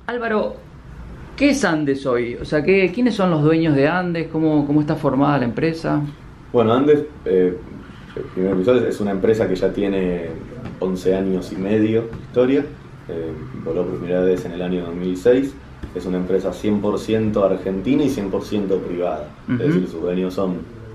Álvaro, ¿qué es Andes hoy? O sea, ¿quiénes son los dueños de Andes? ¿Cómo está formada la empresa? Bueno, Andes, primero que todo, es una empresa que ya tiene 11 años y medio de historia. Voló por primera vez en el año 2006. Es una empresa 100% argentina y 100% privada. Es decir, sus dueños son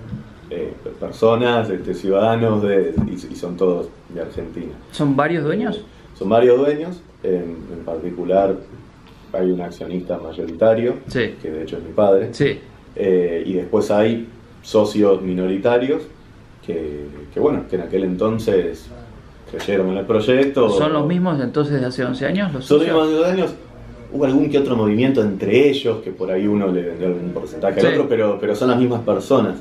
personas, ciudadanos y son todos de Argentina. ¿Son varios dueños? Son varios dueños. En particular hay un accionista mayoritario, sí, que de hecho es mi padre. Sí. Y después hay socios minoritarios que en aquel entonces creyeron en el proyecto. ¿Son los mismos entonces de hace 11 años? Son los mismos de 11 años. Hubo algún que otro movimiento entre ellos, que por ahí uno le vendió algún porcentaje al otro, pero son las mismas personas.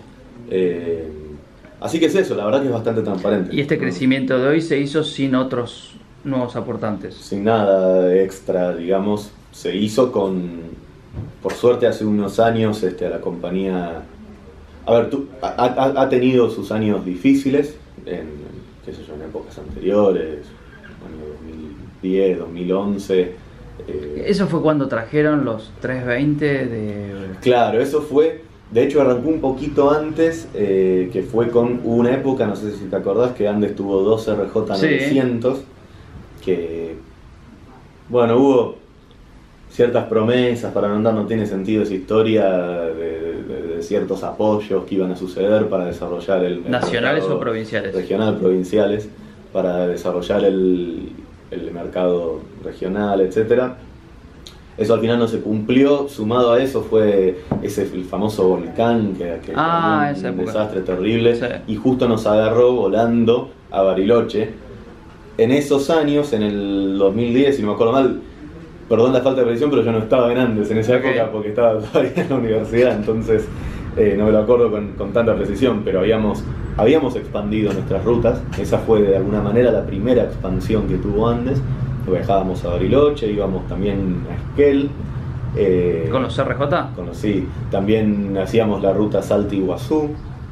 Así que es eso, la verdad que es bastante transparente. ¿Y este crecimiento de hoy se hizo sin otros nuevos aportantes? Sin nada extra, digamos. Se hizo por suerte hace unos años a la compañía... A ver, ha tenido sus años difíciles, en épocas anteriores, año 2010, 2011. ¿Eso fue cuando trajeron los 320 de...? Claro, eso fue... De hecho arrancó un poquito antes, que fue hubo una época, no sé si te acordás, que Andes tuvo 2 RJ900, sí, que... Bueno, hubo ciertas promesas, para no andar, no tiene sentido esa historia de ciertos apoyos que iban a suceder para desarrollar el... ¿Nacionales o provinciales? Regional, provinciales, para desarrollar el mercado regional, etcétera. Eso al final no se cumplió. Sumado a eso fue el famoso volcán que un desastre terrible, sí, y justo nos agarró volando a Bariloche. En esos años, en el 2010, si no me acuerdo mal, perdón la falta de precisión, pero yo no estaba en Andes en esa época porque estaba todavía en la universidad, entonces no me lo acuerdo con tanta precisión, pero habíamos expandido nuestras rutas. Esa fue de alguna manera la primera expansión que tuvo Andes. Viajábamos a Bariloche, íbamos también a Esquel. ¿Con los RJ? Sí, también hacíamos la ruta Salta-Iguazú,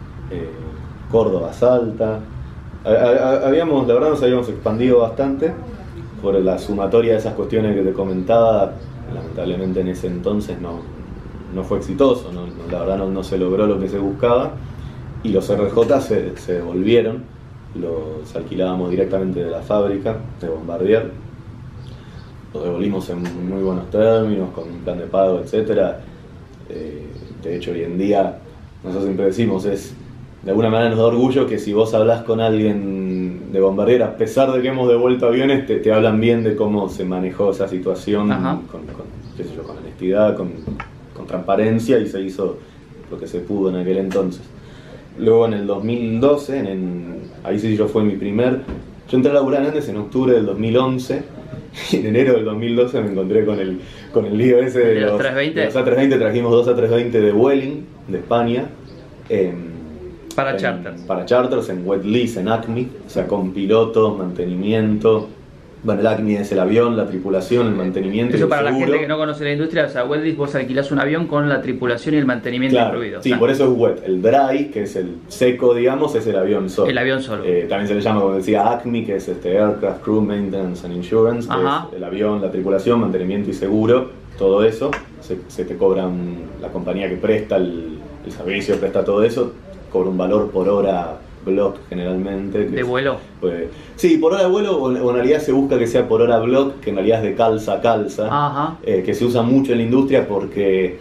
Córdoba-Salta. La verdad nos habíamos expandido bastante por la sumatoria de esas cuestiones que te comentaba. Lamentablemente en ese entonces no fue exitoso, la verdad no se logró lo que se buscaba, y los RJ se devolvieron, los alquilábamos directamente de la fábrica de Bombardier. Lo devolvimos en muy buenos términos, con un plan de pago, etc. De hecho, hoy en día, nosotros siempre decimos, de alguna manera nos da orgullo que si vos hablas con alguien de Bombardier, a pesar de que hemos devuelto aviones, te hablan bien de cómo se manejó esa situación, con honestidad, con transparencia, y se hizo lo que se pudo en aquel entonces. Luego en el 2012, ahí sí yo fue yo entré a laburar en Andes en octubre del 2011, y en enero del 2012 me encontré con el lío ese de los 320. Los A320. Trajimos 2 A320 de Vueling, de España, para charters. Para charters, en wet lease, en ACMI, o sea, con pilotos, mantenimiento. Bueno, el ACMI es el avión, la tripulación, el mantenimiento. Eso y el para seguro. La gente que no conoce la industria, o sea, wet lease, vos alquilás un avión con la tripulación y el mantenimiento incluido. Sí, por eso es wet. El dry, que es el seco, digamos, es el avión solo. El avión solo. También se le llama, como decía, ACMI, que es Aircraft Crew Maintenance and Insurance, que es el avión, la tripulación, mantenimiento y seguro. Todo eso se te cobran, la compañía que presta el servicio, presta todo eso, cobra un valor por hora block generalmente. ¿De vuelo? Sí, por hora de vuelo, o en realidad se busca que sea por hora block, que en realidad es de calza a calza, que se usa mucho en la industria porque,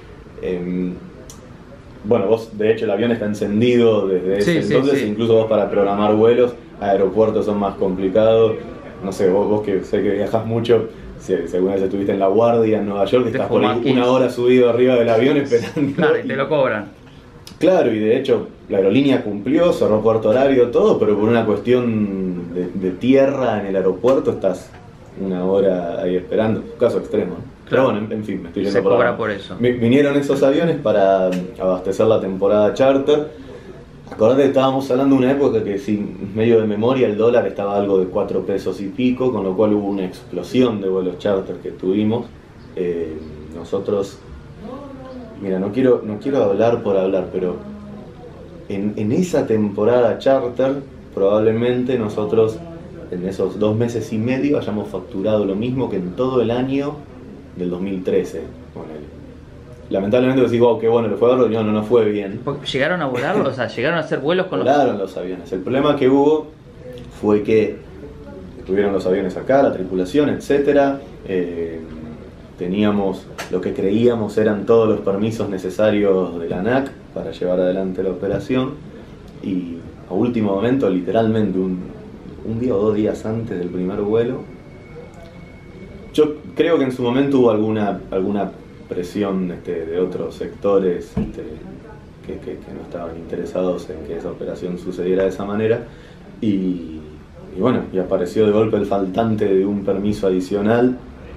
vos, de hecho el avión está encendido desde ese entonces, incluso vos para programar vuelos, aeropuertos son más complicados. No sé, vos que sé que viajas mucho, si alguna vez estuviste en La Guardia en Nueva York, estás por ahí una hora subido arriba del avión esperando. Claro, y te lo cobran. Claro, y de hecho la aerolínea cumplió, cerró puerto horario, todo, pero por una cuestión de tierra en el aeropuerto estás una hora ahí esperando. Caso extremo, ¿no? Pero bueno, en fin, me estoy yendo se cobra por eso. Vinieron esos aviones para abastecer la temporada charter. Acordate que estábamos hablando de una época que, sin medio de memoria, el dólar estaba algo de 4 pesos y pico, con lo cual hubo una explosión de vuelos charter que tuvimos. Nosotros... Mira, no quiero hablar por hablar, pero en esa temporada charter, probablemente nosotros en esos 2 meses y medio hayamos facturado lo mismo que en todo el año del 2013, ponele. Lamentablemente decís, wow, qué bueno, le fue a verlo, no fue bien. ¿Llegaron a volarlo? O sea, ¿llegaron a hacer vuelos con Volaron los aviones. El problema que hubo fue que tuvieron los aviones acá, la tripulación, etcétera. Teníamos lo que creíamos eran todos los permisos necesarios de la ANAC para llevar adelante la operación, y a último momento, literalmente un día o 2 días antes del primer vuelo, yo creo que en su momento hubo alguna presión de otros sectores que no estaban interesados en que esa operación sucediera de esa manera, y bueno, y apareció de golpe el faltante de un permiso adicional.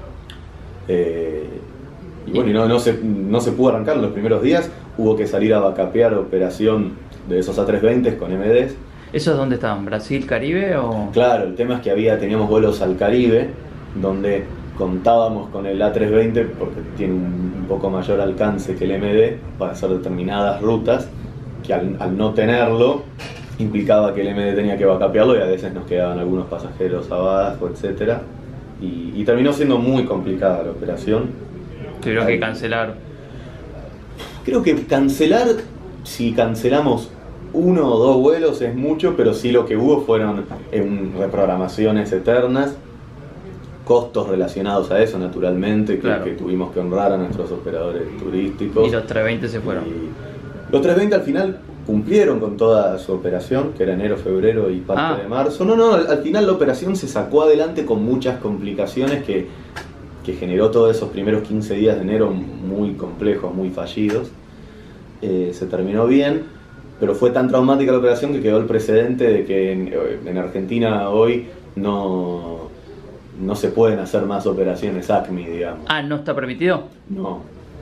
Y bueno, y no se pudo arrancar en los primeros días, hubo que salir a bacapear operación de esos A320 con MDs. ¿Eso es dónde estaban? ¿Brasil, Caribe o...? Claro, el tema es que teníamos vuelos al Caribe, donde contábamos con el A320 porque tiene un poco mayor alcance que el MD para hacer determinadas rutas, que al no tenerlo implicaba que el MD tenía que bacapearlo, y a veces nos quedaban algunos pasajeros abajo, etcétera. Y terminó siendo muy complicada la operación. Tuvieron que cancelar. Creo que cancelar, si cancelamos 1 o 2 vuelos es mucho, pero sí lo que hubo fueron reprogramaciones eternas, costos relacionados a eso, naturalmente, claro, que tuvimos que honrar a nuestros operadores turísticos. Y los 320 se fueron. Los 320 al final cumplieron con toda su operación, que era enero, febrero y parte de marzo. Al final la operación se sacó adelante con muchas complicaciones que generó todos esos primeros 15 días de enero muy complejos, muy fallidos. Se terminó bien, pero fue tan traumática la operación que quedó el precedente de que en Argentina hoy no se pueden hacer más operaciones ACMI, digamos. ¿No está permitido? No.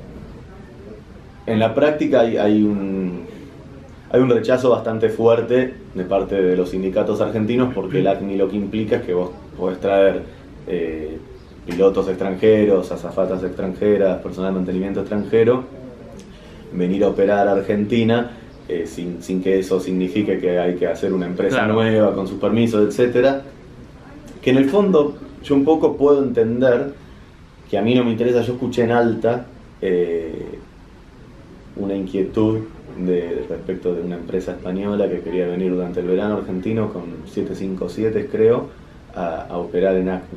En la práctica hay un rechazo bastante fuerte de parte de los sindicatos argentinos, porque el ACMI lo que implica es que vos podés traer pilotos extranjeros, azafatas extranjeras, personal de mantenimiento extranjero, venir a operar a Argentina sin que eso signifique que hay que hacer una empresa nueva con sus permisos, etcétera. Que en el fondo yo un poco puedo entender, que a mí no me interesa. Yo escuché en Alta una inquietud respecto de una empresa española que quería venir durante el verano argentino con 757, creo, a operar en ACMI.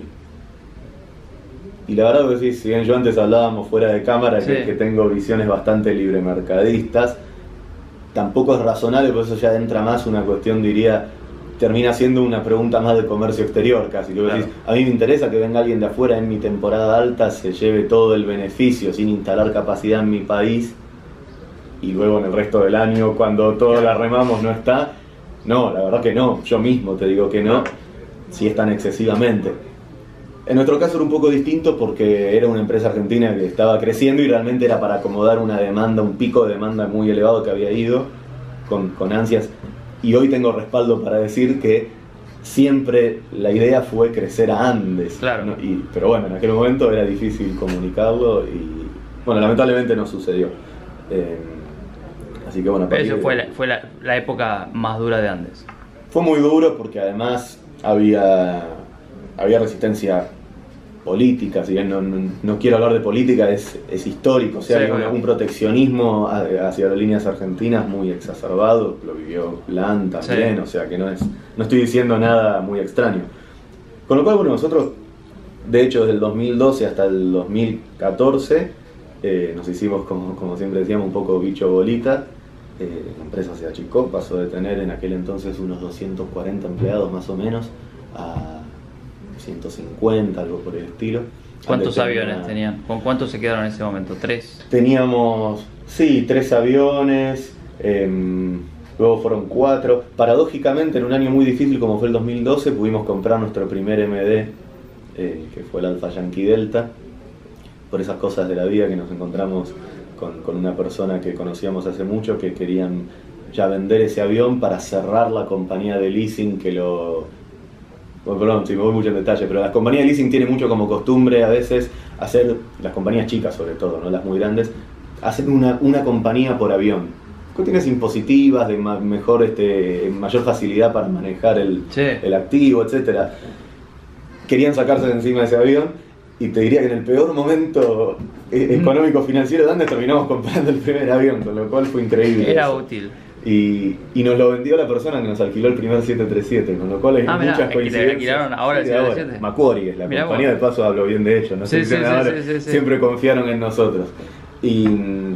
Y la verdad que sí, si bien yo antes hablábamos fuera de cámara, que tengo visiones bastante libremercadistas, tampoco es razonable, por eso ya entra más una cuestión, diría, termina siendo una pregunta más de comercio exterior casi. Claro. Decís, a mí me interesa que venga alguien de afuera en mi temporada alta, se lleve todo el beneficio sin instalar capacidad en mi país, y luego en el resto del año, cuando todo la remamos, no está. No, la verdad que no, yo mismo te digo que no, si es tan excesivamente. En nuestro caso era un poco distinto porque era una empresa argentina que estaba creciendo y realmente era para acomodar una demanda, un pico de demanda muy elevado que había ido con ansias. Y hoy tengo respaldo para decir que siempre la idea fue crecer a Andes. Claro. ¿No? Pero bueno, en aquel momento era difícil comunicarlo y bueno, lamentablemente no sucedió. Así que bueno, pero eso fue la época más dura de Andes. Fue muy duro porque además había resistencia política. Si bien no quiero hablar de política, es histórico. O sea, sí, había un proteccionismo hacia aerolíneas argentinas muy exacerbado. Lo vivió LAN también, sí. O sea que no estoy diciendo nada muy extraño. Con lo cual, bueno, nosotros, de hecho, desde el 2012 hasta el 2014, nos hicimos, como siempre decíamos, un poco bicho bolita. La empresa se achicó, pasó de tener en aquel entonces unos 240 empleados más o menos a 150, algo por el estilo. ¿Cuántos aviones tenían? ¿Con cuántos se quedaron en ese momento? ¿3? Teníamos, sí, 3 aviones, luego fueron 4. Paradójicamente, en un año muy difícil como fue el 2012, pudimos comprar nuestro primer MD, que fue el Alfa Yankee Delta. Por esas cosas de la vida que nos encontramos con una persona que conocíamos hace mucho, que querían ya vender ese avión para cerrar la compañía de leasing que lo... Bueno, perdón, si me voy mucho en detalle, pero las compañías de leasing tienen mucho como costumbre a veces hacer, las compañías chicas sobre todo, no las muy grandes, hacer una compañía por avión. Cuestiones impositivas, de mayor facilidad para manejar el activo, etcétera. Querían sacarse de encima de ese avión y te diría que en el peor momento económico-financiero de Andes terminamos comprando el primer avión, con lo cual fue increíble. Era eso. útil. Y nos lo vendió la persona que nos alquiló el primer 737, con lo cual hay muchas coincidencias. ¿Le alquilaron ahora el 737? Macquarie es la compañía, de paso hablo bien de ellos, no sé si siempre confiaron en nosotros. Y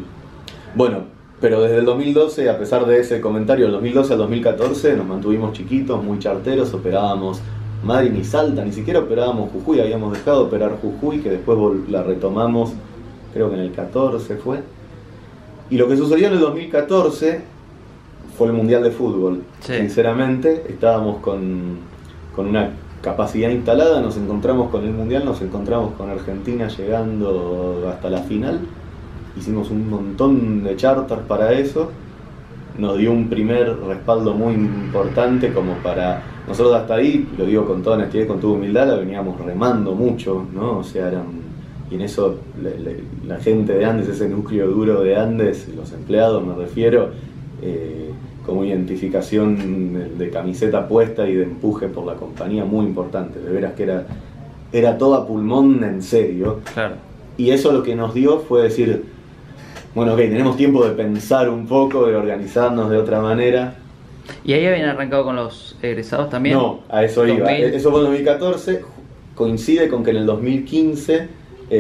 bueno, pero desde el 2012, a pesar de ese comentario, del 2012 al 2014 nos mantuvimos chiquitos, muy charteros, operábamos Madrid ni Salta, ni siquiera operábamos Jujuy, habíamos dejado de operar Jujuy, que después la retomamos, creo que en el 14 fue. Y lo que sucedió en el 2014 fue el Mundial de Fútbol. Sí. Sinceramente, estábamos con una capacidad instalada, nos encontramos con el Mundial, nos encontramos con Argentina llegando hasta la final, hicimos un montón de charters para eso, nos dio un primer respaldo muy importante como para... Nosotros hasta ahí, lo digo con toda honestidad y con toda humildad, la veníamos remando mucho, ¿no? O sea, y en eso la gente de Andes, ese núcleo duro de Andes, los empleados me refiero, como identificación de camiseta puesta y de empuje por la compañía muy importante, de veras que era todo a pulmón en serio. Claro. Y eso lo que nos dio fue decir, bueno, ok, tenemos tiempo de pensar un poco, de organizarnos de otra manera. ¿Y ahí habían arrancado con los egresados también? No, a eso 2000. Iba. Eso fue en 2014, coincide con que en el 2015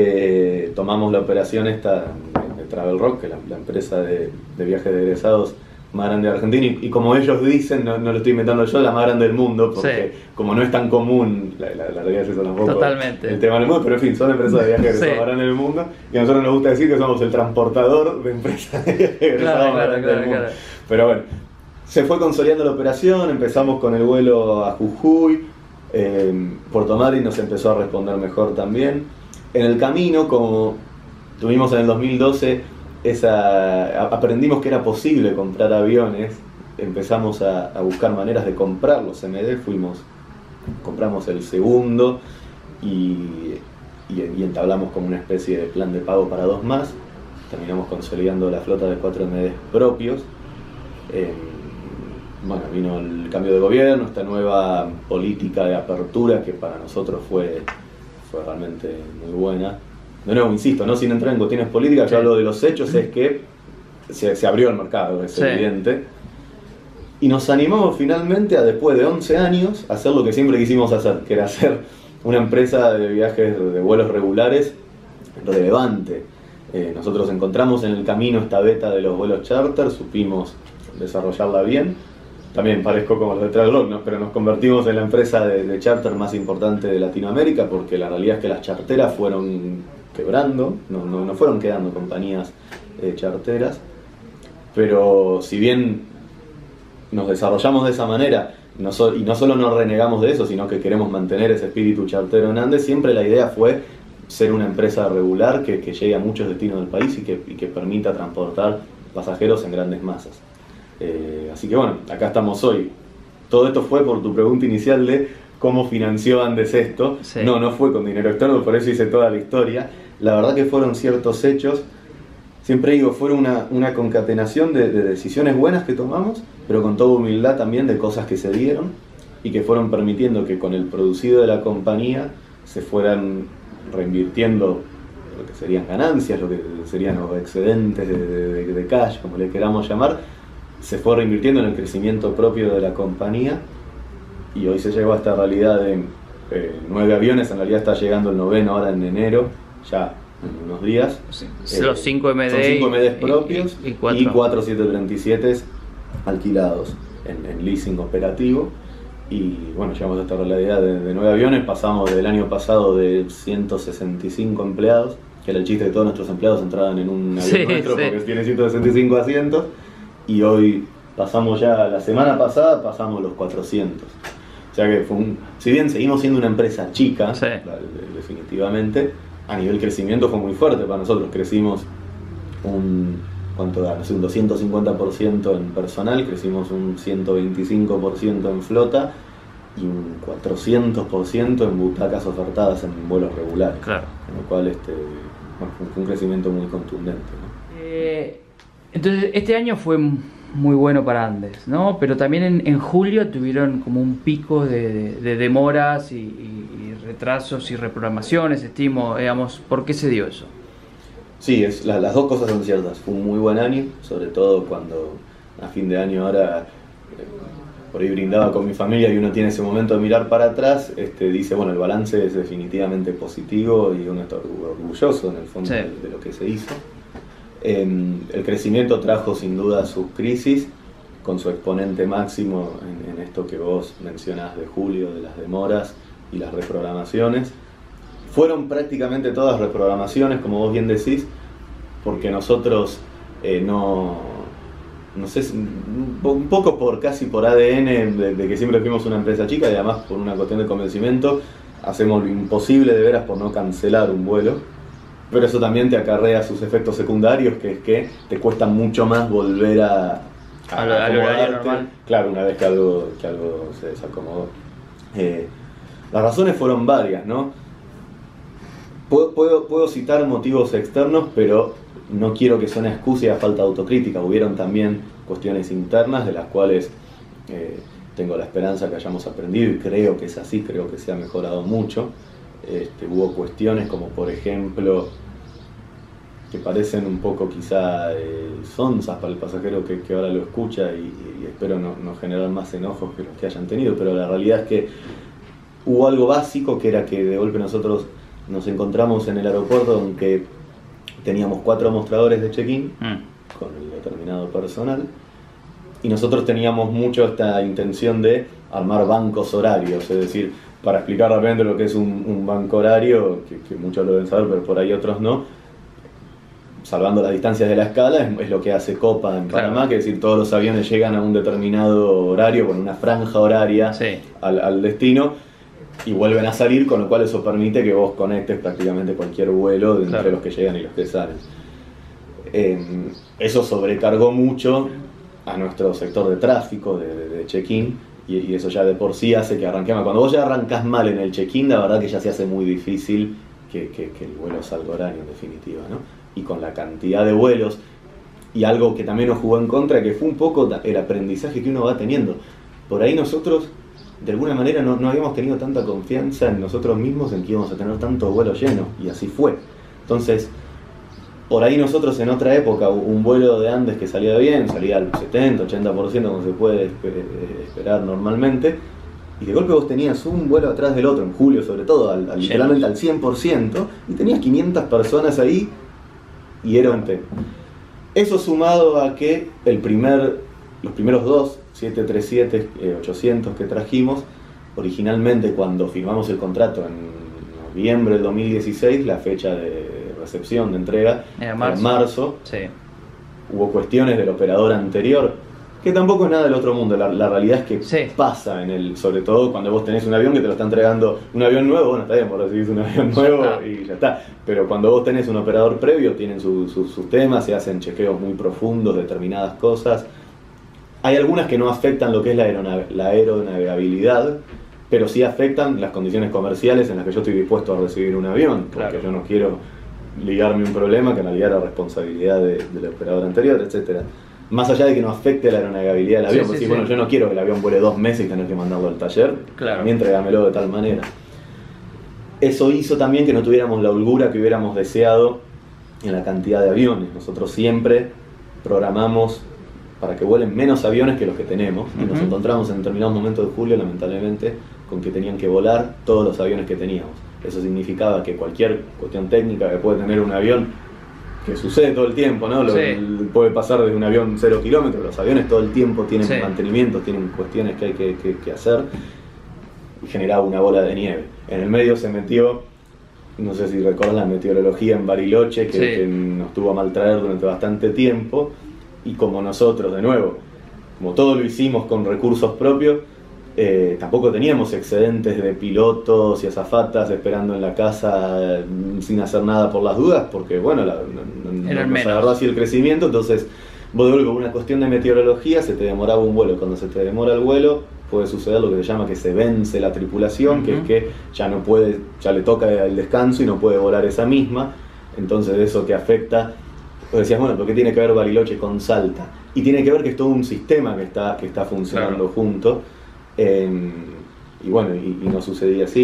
tomamos la operación esta de Travel Rock, que es la empresa de viajes de egresados más grande de Argentina, y como ellos dicen, no lo estoy inventando yo, la más grande del mundo, porque como no es tan común, la realidad es eso tampoco. Totalmente. El tema del mundo, pero en fin, son empresas de viajes más grandes del mundo, y a nosotros nos gusta decir que somos el transportador de empresas de viajes más grandes del mundo. Pero bueno, se fue consolidando la operación, empezamos con el vuelo a Jujuy, Puerto Madryn nos empezó a responder mejor también. En el camino, como tuvimos en el 2012, aprendimos que era posible comprar aviones, empezamos a buscar maneras de comprar los MD, compramos el segundo y entablamos como una especie de plan de pago para 2 más, terminamos consolidando la flota de 4 MD propios. Bueno, vino el cambio de gobierno, esta nueva política de apertura que para nosotros fue realmente muy buena. De nuevo, insisto, no sin entrar en cuestiones políticas, yo hablo de los hechos, es que se abrió el mercado, es evidente. Y nos animamos finalmente a, después de 11 años, a hacer lo que siempre quisimos hacer, que era hacer una empresa de viajes, de vuelos regulares relevante. Nosotros encontramos en el camino esta beta de los vuelos charter, supimos desarrollarla bien. También parezco como los de Travel Rock, ¿no? Pero nos convertimos en la empresa de charter más importante de Latinoamérica, porque la realidad es que las charteras fueron quebrando, no fueron quedando compañías charteras, pero si bien nos desarrollamos de esa manera y no solo nos renegamos de eso, sino que queremos mantener ese espíritu chartero en Andes, siempre la idea fue ser una empresa regular que llegue a muchos destinos del país y que permita transportar pasajeros en grandes masas. Así que bueno, acá estamos hoy. Todo esto fue por tu pregunta inicial de cómo financió Andes esto. Sí. No fue con dinero externo, por eso hice toda la historia. La verdad que fueron ciertos hechos, siempre digo, fueron una concatenación de decisiones buenas que tomamos, pero con toda humildad también de cosas que se dieron y que fueron permitiendo que con el producido de la compañía se fueran reinvirtiendo lo que serían ganancias, lo que serían los excedentes de cash, como le queramos llamar, se fue reinvirtiendo en el crecimiento propio de la compañía y hoy se llegó a esta realidad de 9 aviones, en realidad está llegando el 9º ahora en enero, ya en unos días. Sí. Los 5 MD. Son 5 MD propios y 4 737 alquilados en leasing operativo. Y bueno, llegamos a esta realidad de 9 aviones, pasamos del año pasado de 165 empleados, que era el chiste de todos nuestros empleados entraban en un avión nuestro porque tiene 165 asientos, y hoy pasamos ya, la semana pasada pasamos los 400. O sea que si bien seguimos siendo una empresa chica, definitivamente, a nivel crecimiento fue muy fuerte para nosotros. Crecimos un 250% en personal, crecimos un 125% en flota y un 400% en butacas ofertadas en vuelos regulares. Claro. Con lo cual fue un crecimiento muy contundente, ¿no? Entonces este año fue muy bueno para Andes, ¿no? Pero también en julio tuvieron como un pico de demoras y retrasos y reprogramaciones, estimo, digamos, ¿por qué se dio eso? Sí, las dos cosas son ciertas. Fue un muy buen año, sobre todo cuando a fin de año ahora por ahí brindaba con mi familia y uno tiene ese momento de mirar para atrás, dice, bueno, el balance es definitivamente positivo y uno está orgulloso en el fondo de lo que se hizo. El crecimiento trajo sin duda sus crisis, con su exponente máximo en esto que vos mencionás de julio, de las demoras y las reprogramaciones. Fueron prácticamente todas reprogramaciones, como vos bien decís, porque nosotros no sé, un poco casi por ADN de que siempre fuimos una empresa chica y además por una cuestión de convencimiento, hacemos lo imposible de veras por no cancelar un vuelo, pero eso también te acarrea sus efectos secundarios, que es que te cuesta mucho más volver a horario normal. Claro, una vez que algo se desacomodó. Las razones fueron varias, ¿no? Puedo citar motivos externos, pero no quiero que suene excusa y a falta de autocrítica. Hubieron también cuestiones internas de las cuales tengo la esperanza que hayamos aprendido, y creo que es así, creo que se ha mejorado mucho. Hubo cuestiones como, por ejemplo, que parecen un poco quizá sonzas para el pasajero que ahora lo escucha, y espero no generar más enojos que los que hayan tenido, pero la realidad es que hubo algo básico, que era que de golpe nosotros nos encontramos en el aeropuerto donde teníamos 4 mostradores de check-in con el determinado personal, y nosotros teníamos mucho esta intención de armar bancos horarios, es decir, para explicar rápidamente lo que es un banco horario, que muchos lo deben saber, pero por ahí otros no, salvando las distancias de la escala, es lo que hace Copa en Panamá, que es decir, todos los aviones llegan a un determinado horario, con una franja horaria al destino, y vuelven a salir, con lo cual eso permite que vos conectes prácticamente cualquier vuelo entre los que llegan y los que salen. Eso sobrecargó mucho a nuestro sector de tráfico, de check-in, y eso ya de por sí hace que arranquemos. Cuando vos ya arrancás mal en el check-in, la verdad que ya se hace muy difícil que el vuelo salga horario, en definitiva, ¿no? Y con la cantidad de vuelos, y algo que también nos jugó en contra, que fue un poco el aprendizaje que uno va teniendo. Por ahí nosotros, de alguna manera, no habíamos tenido tanta confianza en nosotros mismos en que íbamos a tener tantos vuelos llenos, y así fue. Entonces, por ahí nosotros en otra época, un vuelo de Andes que salía bien, salía al 70, 80%, como se puede esperar normalmente, y de golpe vos tenías un vuelo atrás del otro, en julio sobre todo, literalmente al 100%, y tenías 500 personas ahí, y era un tema. Eso sumado a que los primeros 2 737-800 que trajimos, originalmente cuando firmamos el contrato en noviembre del 2016, la fecha de recepción, de entrega, en marzo. Sí. Hubo cuestiones del operador anterior, que tampoco es nada del otro mundo. La realidad es que pasa sobre todo cuando vos tenés un avión que te lo está entregando, un avión nuevo, bueno, está bien, vos recibís un avión nuevo y ya está. Pero cuando vos tenés un operador previo, tienen sus temas, se hacen chequeos muy profundos, determinadas cosas. Hay algunas que no afectan lo que es la aeronavegabilidad, pero sí afectan las condiciones comerciales en las que yo estoy dispuesto a recibir un avión, porque yo no quiero ligarme un problema que en realidad era responsabilidad del operador anterior, etcétera. Más allá de que no afecte la aeronavegabilidad del avión, porque bueno, yo no quiero que el avión vuele 2 meses y tener que mandarlo al taller, también tráigamelo de tal manera. Eso hizo también que no tuviéramos la holgura que hubiéramos deseado en la cantidad de aviones. Nosotros siempre programamos para que vuelen menos aviones que los que tenemos, y nos encontramos en determinados momentos de julio, lamentablemente, con que tenían que volar todos los aviones que teníamos. Eso significaba que cualquier cuestión técnica que puede tener un avión, que sucede todo el tiempo, ¿no? Puede pasar desde un avión 0 kilómetros, los aviones todo el tiempo tienen mantenimientos, tienen cuestiones que hay que hacer, y generaba una bola de nieve. En el medio se metió, no sé si recuerdan la meteorología en Bariloche, que nos tuvo a maltraer durante bastante tiempo, y como nosotros, de nuevo, como todo lo hicimos con recursos propios, tampoco teníamos excedentes de pilotos y azafatas esperando en la casa sin hacer nada por las dudas, porque bueno, nos agarró así el crecimiento. Entonces vos, por una cuestión de meteorología, se te demoraba un vuelo. Cuando se te demora el vuelo, puede suceder lo que se llama que se vence la tripulación, que es que ya no puede, ya le toca el descanso y no puede volar esa misma. Entonces eso te afecta. Vos decías, bueno, ¿pero qué tiene que ver Bariloche con Salta? Y tiene que ver que es todo un sistema que está funcionando junto. Y bueno, y no sucedía así.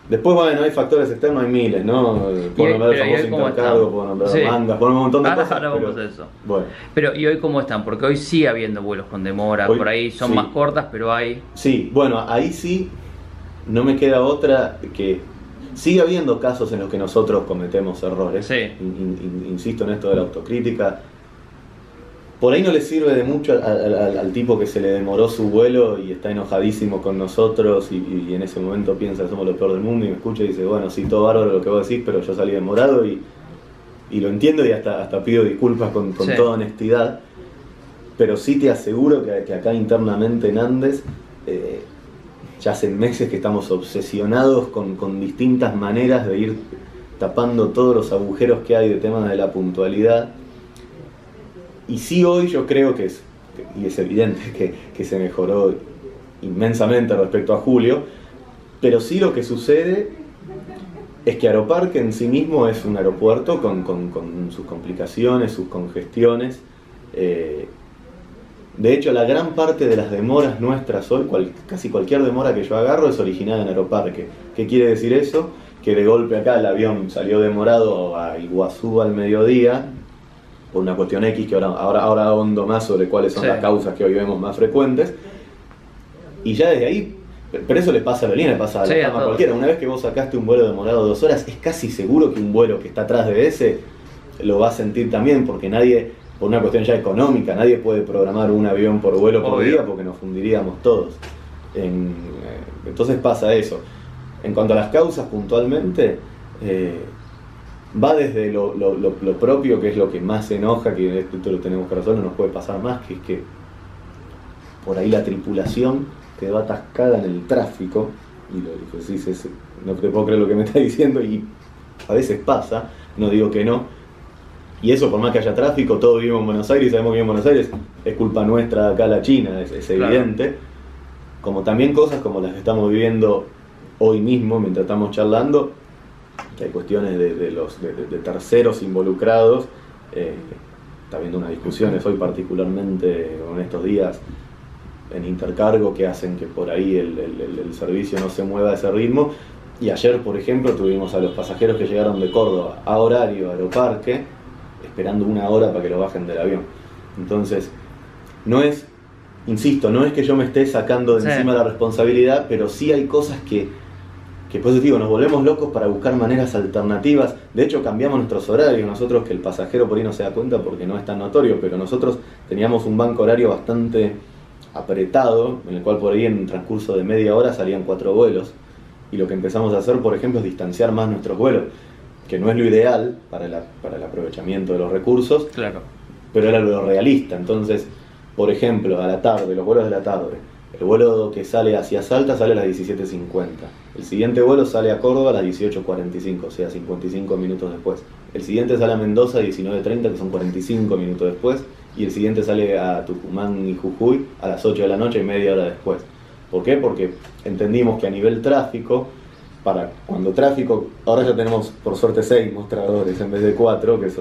Después, bueno, hay factores externos, hay miles, ¿no? Puedo nombrar el famoso intercargo, puedo nombrar mangas, puedo nombrar un montón de cosas. Ahora vamos a eso. Bueno. Pero, ¿y hoy cómo están? Porque hoy sigue habiendo vuelos con demora, Hoy, por ahí son más cortas, pero hay... Sí, bueno, ahí sí no me queda otra que... Sigue habiendo casos en los que nosotros cometemos errores. Sí. Insisto en esto de la autocrítica. Por ahí no le sirve de mucho al tipo que se le demoró su vuelo y está enojadísimo con nosotros y en ese momento piensa que somos lo peor del mundo y me escucha y dice, bueno, sí, todo bárbaro lo que vos decís, pero yo salí demorado y lo entiendo y hasta pido disculpas con toda honestidad. Pero sí te aseguro que acá internamente en Andes ya hace meses que estamos obsesionados con distintas maneras de ir tapando todos los agujeros que hay de temas de la puntualidad. Y sí, hoy yo creo que es evidente que se mejoró inmensamente respecto a julio, pero sí lo que sucede es que Aeroparque en sí mismo es un aeropuerto con sus complicaciones, sus congestiones. De hecho, la gran parte de las demoras nuestras hoy, casi cualquier demora que yo agarro es originada en Aeroparque. ¿Qué quiere decir eso? Que de golpe acá el avión salió demorado a Iguazú al mediodía, por una cuestión X, que ahora ahondo más sobre cuáles son las causas que hoy vemos más frecuentes, y ya desde ahí, pero eso le pasa a la línea, le pasa a la cama a cualquiera. Una vez que vos sacaste un vuelo demorado 2 horas, es casi seguro que un vuelo que está atrás de ese lo va a sentir también, porque nadie, por una cuestión ya económica, nadie puede programar un avión por vuelo por día porque nos fundiríamos todos. Entonces pasa eso. En cuanto a las causas puntualmente, va desde lo propio, que es lo que más se enoja, que esto lo tenemos que resolver, no nos puede pasar más, que es que por ahí la tripulación quedó atascada en el tráfico, y lo decís, no te puedo creer lo que me está diciendo, y a veces pasa, no digo que no, y eso por más que haya tráfico, todos vivimos en Buenos Aires, sabemos que en Buenos Aires es culpa nuestra acá la China, es evidente, claro. Como también cosas como las que estamos viviendo hoy mismo mientras estamos charlando, que hay cuestiones de terceros involucrados. Está habiendo unas discusiones hoy particularmente en estos días en intercargo que hacen que por ahí el servicio no se mueva a ese ritmo, y ayer por ejemplo tuvimos a los pasajeros que llegaron de Córdoba a horario a Aeroparque esperando 1 hora para que lo bajen del avión. Entonces no es, insisto, no es que yo me esté sacando de encima la responsabilidad, pero sí hay cosas que pues digo, nos volvemos locos para buscar maneras alternativas. De hecho, cambiamos nuestros horarios. Nosotros, que el pasajero por ahí no se da cuenta porque no es tan notorio, pero nosotros teníamos un banco horario bastante apretado, en el cual por ahí en un transcurso de media hora salían 4 vuelos. Y lo que empezamos a hacer, por ejemplo, es distanciar más nuestros vuelos, que no es lo ideal para el aprovechamiento de los recursos, claro, pero era lo realista. Entonces, por ejemplo, a la tarde, los vuelos de la tarde, el vuelo que sale hacia Salta sale a las 17:50. El siguiente vuelo sale a Córdoba a las 18:45, o sea, 55 minutos después. El siguiente sale a Mendoza a 19:30, que son 45 minutos después. Y el siguiente sale a Tucumán y Jujuy a las 8 de la noche y media hora después. ¿Por qué? Porque entendimos que a nivel tráfico, cuando tráfico, ahora ya tenemos por suerte 6 mostradores en vez de 4, que eso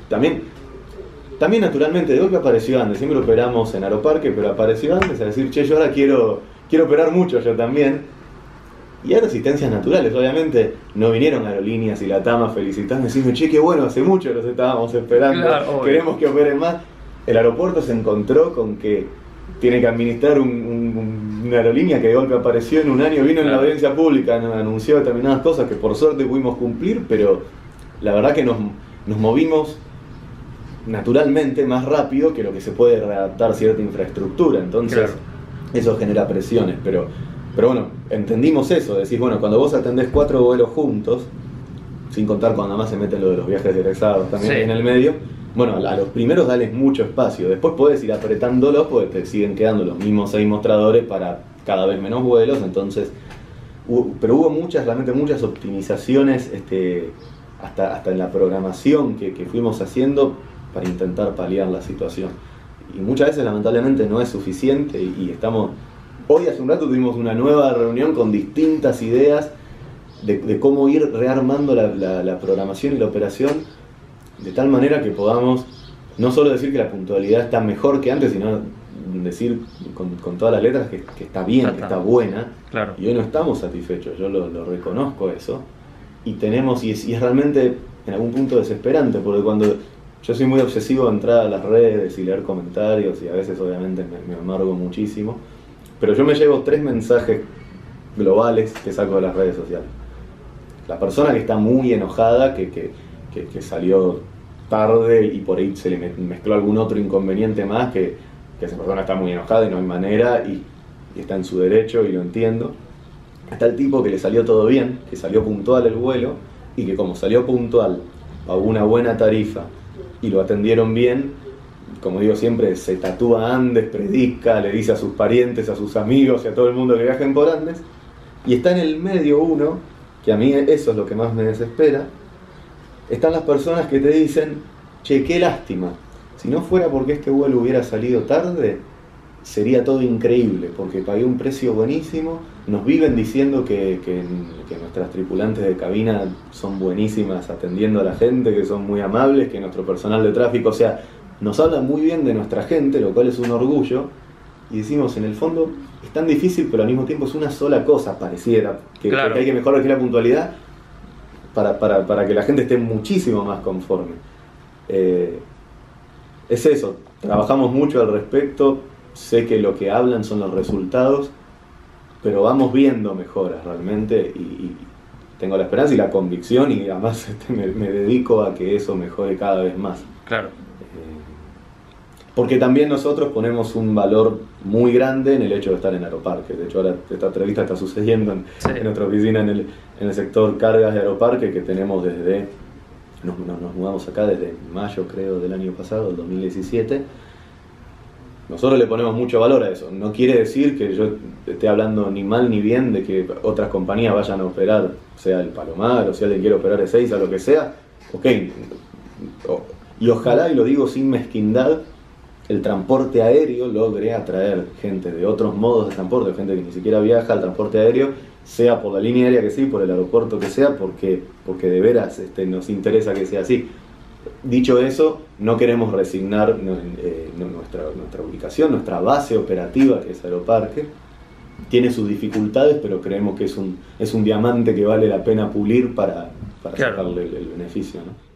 también naturalmente, de golpe apareció Andes, siempre operamos en Aeroparque, pero apareció Andes a decir, che, yo ahora quiero operar mucho yo también. Y hay resistencias naturales, obviamente no vinieron Aerolíneas y LATAM a felicitarme, diciendo, che, qué bueno, hace mucho los estábamos esperando, claro, queremos que operen más. El aeropuerto se encontró con que tiene que administrar una aerolínea que de golpe apareció en un año, vino en la audiencia pública, anunció determinadas cosas que por suerte pudimos cumplir, pero la verdad que nos movimos naturalmente más rápido que lo que se puede readaptar cierta infraestructura, entonces claro, eso genera presiones, pero bueno, entendimos eso, decís, bueno, cuando vos atendés 4 vuelos juntos, sin contar cuando además se meten lo de los viajes egresados también en el medio, bueno, a los primeros dales mucho espacio, después podés ir apretándolos porque te siguen quedando los mismos 6 mostradores para cada vez menos vuelos, entonces, pero hubo realmente muchas optimizaciones hasta en la programación que fuimos haciendo para intentar paliar la situación. Y muchas veces lamentablemente no es suficiente y estamos... Hoy hace un rato tuvimos una nueva reunión con distintas ideas de cómo ir rearmando la programación y la operación de tal manera que podamos no solo decir que la puntualidad está mejor que antes, sino decir con todas las letras que está bien, que está buena, claro. Y hoy no estamos satisfechos, yo lo reconozco eso, y es realmente en algún punto desesperante, porque cuando yo soy muy obsesivo de entrar a las redes y leer comentarios, y a veces obviamente me amargo muchísimo, pero yo me llevo 3 mensajes globales que saco de las redes sociales. La persona que está muy enojada, que salió tarde y por ahí se le mezcló algún otro inconveniente más, que esa persona está muy enojada y no hay manera, y está en su derecho y lo entiendo. Está el tipo que le salió todo bien, que salió puntual el vuelo, y que como salió puntual, pagó una buena tarifa y lo atendieron bien, como digo siempre, se tatúa Andes, predica, le dice a sus parientes, a sus amigos y a todo el mundo que viajen por Andes, y está en el medio uno, que a mí eso es lo que más me desespera. Están las personas que te dicen, che, qué lástima, si no fuera porque este vuelo hubiera salido tarde, sería todo increíble, porque pagué un precio buenísimo, nos viven diciendo que nuestras tripulantes de cabina son buenísimas atendiendo a la gente, que son muy amables, que nuestro personal de tráfico, o sea, nos hablan muy bien de nuestra gente, lo cual es un orgullo, y decimos, en el fondo, es tan difícil, pero al mismo tiempo es una sola cosa, pareciera, claro. que hay que mejorar, que la puntualidad, para que la gente esté muchísimo más conforme. Es eso, trabajamos mucho al respecto, sé que lo que hablan son los resultados, pero vamos viendo mejoras realmente, y tengo la esperanza y la convicción, y además me dedico a que eso mejore cada vez más. Claro. Porque también nosotros ponemos un valor muy grande en el hecho de estar en Aeroparque. De hecho, ahora esta entrevista está sucediendo en nuestra oficina en el sector cargas de Aeroparque, que tenemos nos mudamos acá desde mayo, creo, del año pasado, del 2017. Nosotros le ponemos mucho valor a eso. No quiere decir que yo esté hablando ni mal ni bien de que otras compañías vayan a operar, sea el Palomar o si alguien quiere operar Ezeiza, lo que sea. Ok. Y ojalá, y lo digo sin mezquindad, el transporte aéreo logre atraer gente de otros modos de transporte, gente que ni siquiera viaja al transporte aéreo, sea por la línea aérea que sea, por el aeropuerto que sea, porque de veras nos interesa que sea así. Dicho eso, no queremos resignar nuestra ubicación, nuestra base operativa, que es Aeroparque. Tiene sus dificultades, pero creemos que es un diamante que vale la pena pulir para claro. sacarle el beneficio, ¿no?